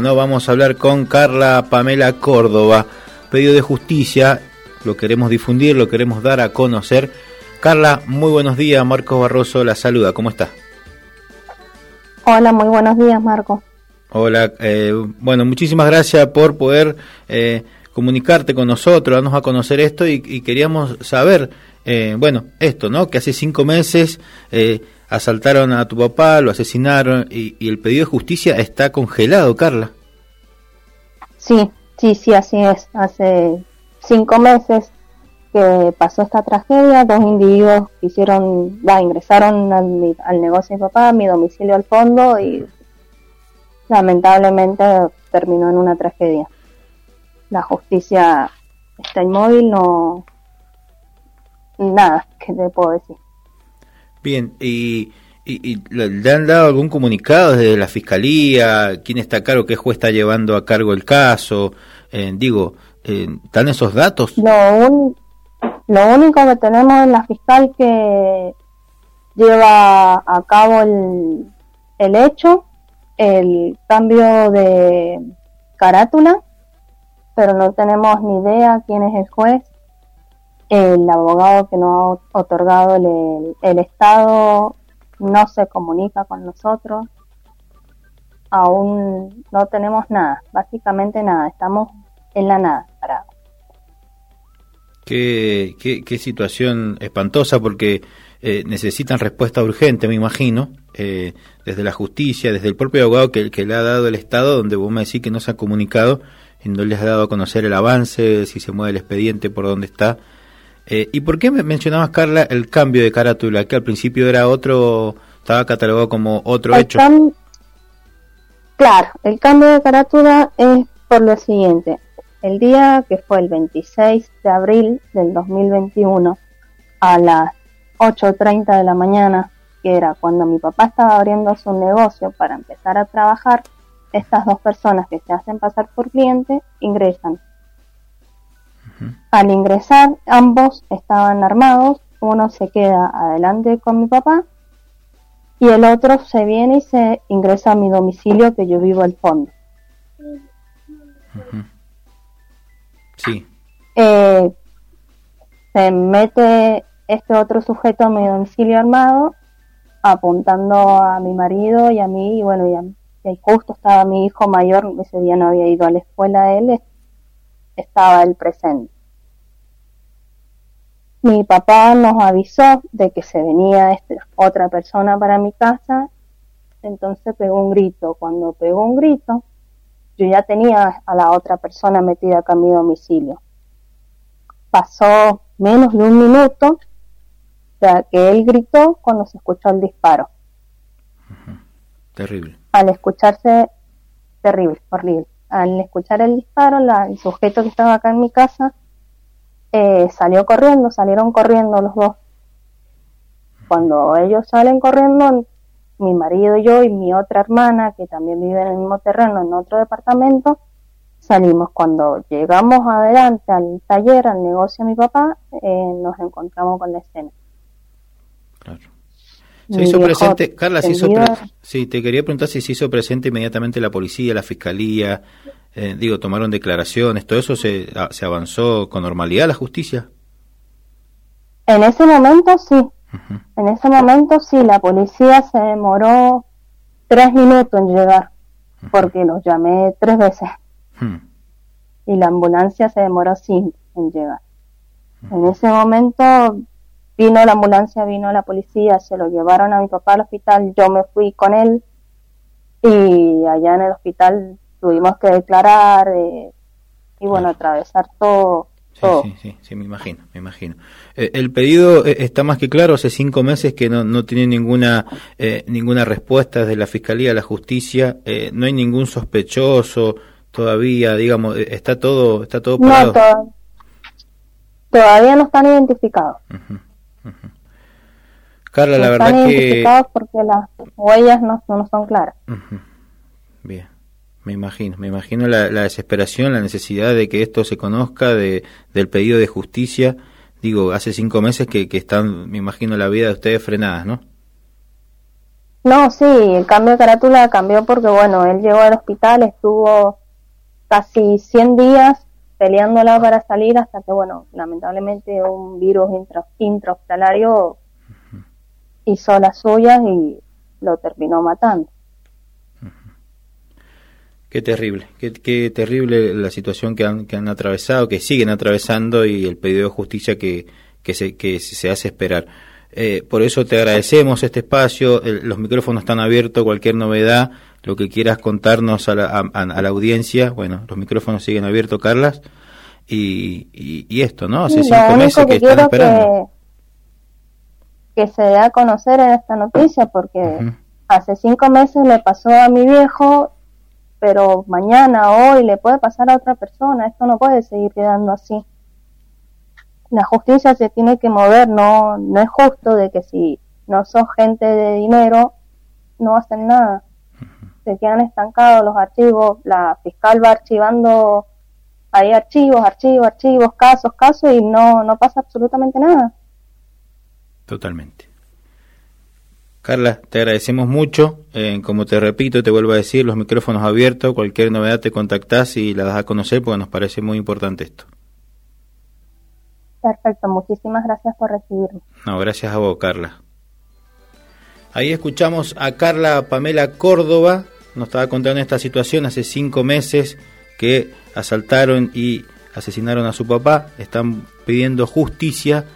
No, vamos a hablar con Carla Pamela Córdoba. Pedido de justicia, lo queremos difundir, lo queremos dar a conocer. Carla, muy buenos días. Marcos Barroso la saluda. ¿Cómo está? Hola, muy buenos días, Marco. Hola, bueno, muchísimas gracias por poder comunicarte con nosotros, darnos a conocer esto y queríamos saber, bueno, esto, ¿no? Que hace 5 meses asaltaron a tu papá, lo asesinaron y el pedido de justicia está congelado, Carla. Sí, así es. Hace 5 meses que pasó esta tragedia, 2 individuos ingresaron al negocio de mi papá, a mi domicilio al fondo y lamentablemente terminó en una tragedia. La justicia está inmóvil, no... Nada, ¿qué te puedo decir? Bien, ¿y le han dado algún comunicado desde la Fiscalía? ¿Quién está a cargo? ¿Qué juez está llevando a cargo el caso? ¿Están esos datos? Lo único que tenemos es la fiscal que lleva a cabo el hecho, el cambio de carátula, pero no tenemos ni idea quién es el juez. El abogado que nos ha otorgado el Estado no se comunica con nosotros. Aún no tenemos nada, básicamente nada, estamos en la nada, parados. Qué situación espantosa, porque necesitan respuesta urgente, me imagino, desde la justicia, desde el propio abogado que le ha dado el Estado, donde vos me decís que no se ha comunicado y no les ha dado a conocer el avance, si se mueve el expediente, por dónde está. ¿Y por qué me mencionabas, Carla, el cambio de carátula, que al principio era otro, estaba catalogado como otro hecho? Claro, el cambio de carátula es por lo siguiente. El día que fue el 26 de abril del 2021, a las 8:30 de la mañana, que era cuando mi papá estaba abriendo su negocio para empezar a trabajar, estas 2 personas que se hacen pasar por cliente ingresan. Al ingresar, ambos estaban armados, uno se queda adelante con mi papá y el otro se viene y se ingresa a mi domicilio, que yo vivo al fondo. Sí. Se mete este otro sujeto a mi domicilio armado, apuntando a mi marido y a mí, y bueno, y justo estaba mi hijo mayor, ese día no había ido a la escuela él, estaba él presente. Mi papá nos avisó de que se venía otra persona para mi casa, entonces pegó un grito. Cuando pegó un grito, yo ya tenía a la otra persona metida acá en mi domicilio. Pasó menos de 1 minuto ya que él gritó cuando se escuchó el disparo. Terrible. Al escucharse, terrible, horrible. Al escuchar el disparo, el sujeto que estaba acá en mi casa salieron corriendo los 2. Cuando ellos salen corriendo, mi marido y yo y mi otra hermana, que también vive en el mismo terreno, en otro departamento, salimos. Cuando llegamos adelante al taller, al negocio de mi papá, nos encontramos con la escena. Claro. Se hizo presente, Carla, sí, te quería preguntar si se hizo presente inmediatamente la policía, la fiscalía, tomaron declaraciones, todo eso se avanzó con normalidad la justicia. En ese momento sí, en ese momento sí, la policía se demoró 3 minutos en llegar, porque los llamé 3 veces, y la ambulancia se demoró 5 en llegar. En ese momento vino la ambulancia, vino la policía, se lo llevaron a mi papá al hospital, yo me fui con él, y allá en el hospital tuvimos que declarar, y bueno, atravesar todo. Sí, me imagino. El pedido está más que claro, hace 5 meses que no tiene ninguna respuesta desde la Fiscalía, la Justicia, no hay ningún sospechoso todavía, digamos, está todo parado. No, todavía no están identificados. Carla, la verdad están que... identificados porque las huellas no son claras. Bien. Me imagino la desesperación, la necesidad de que esto se conozca, del pedido de justicia. Digo, hace 5 meses que están, me imagino, la vida de ustedes frenadas, ¿no? No, sí, el cambio de carátula cambió porque, bueno, él llegó al hospital, estuvo casi 100 días peleándola para salir hasta que, bueno, lamentablemente un virus intrahospitalario hizo las suyas y lo terminó matando. Qué terrible, qué terrible la situación que han atravesado, que siguen atravesando, y el pedido de justicia que se hace esperar. Por eso te agradecemos este espacio, los micrófonos están abiertos, cualquier novedad, lo que quieras contarnos a la audiencia, bueno, los micrófonos siguen abiertos, Carla, y esto, ¿no? Hace 5 meses que están esperando. Que se dé a conocer en esta noticia, porque hace 5 meses le pasó a mi viejo, pero mañana, hoy, le puede pasar a otra persona. Esto no puede seguir quedando así. La justicia se tiene que mover, no es justo de que si no sos gente de dinero, no hacen nada. Se quedan estancados los archivos, la fiscal va archivando ahí archivos, casos, y no pasa absolutamente nada. Totalmente. Carla, te agradecemos mucho, como te repito, te vuelvo a decir, los micrófonos abiertos, cualquier novedad te contactás y la das a conocer porque nos parece muy importante esto. Perfecto, muchísimas gracias por recibirme. No, gracias a vos, Carla. Ahí escuchamos a Carla Pamela Córdoba, nos estaba contando esta situación hace 5 meses que asaltaron y asesinaron a su papá, están pidiendo justicia.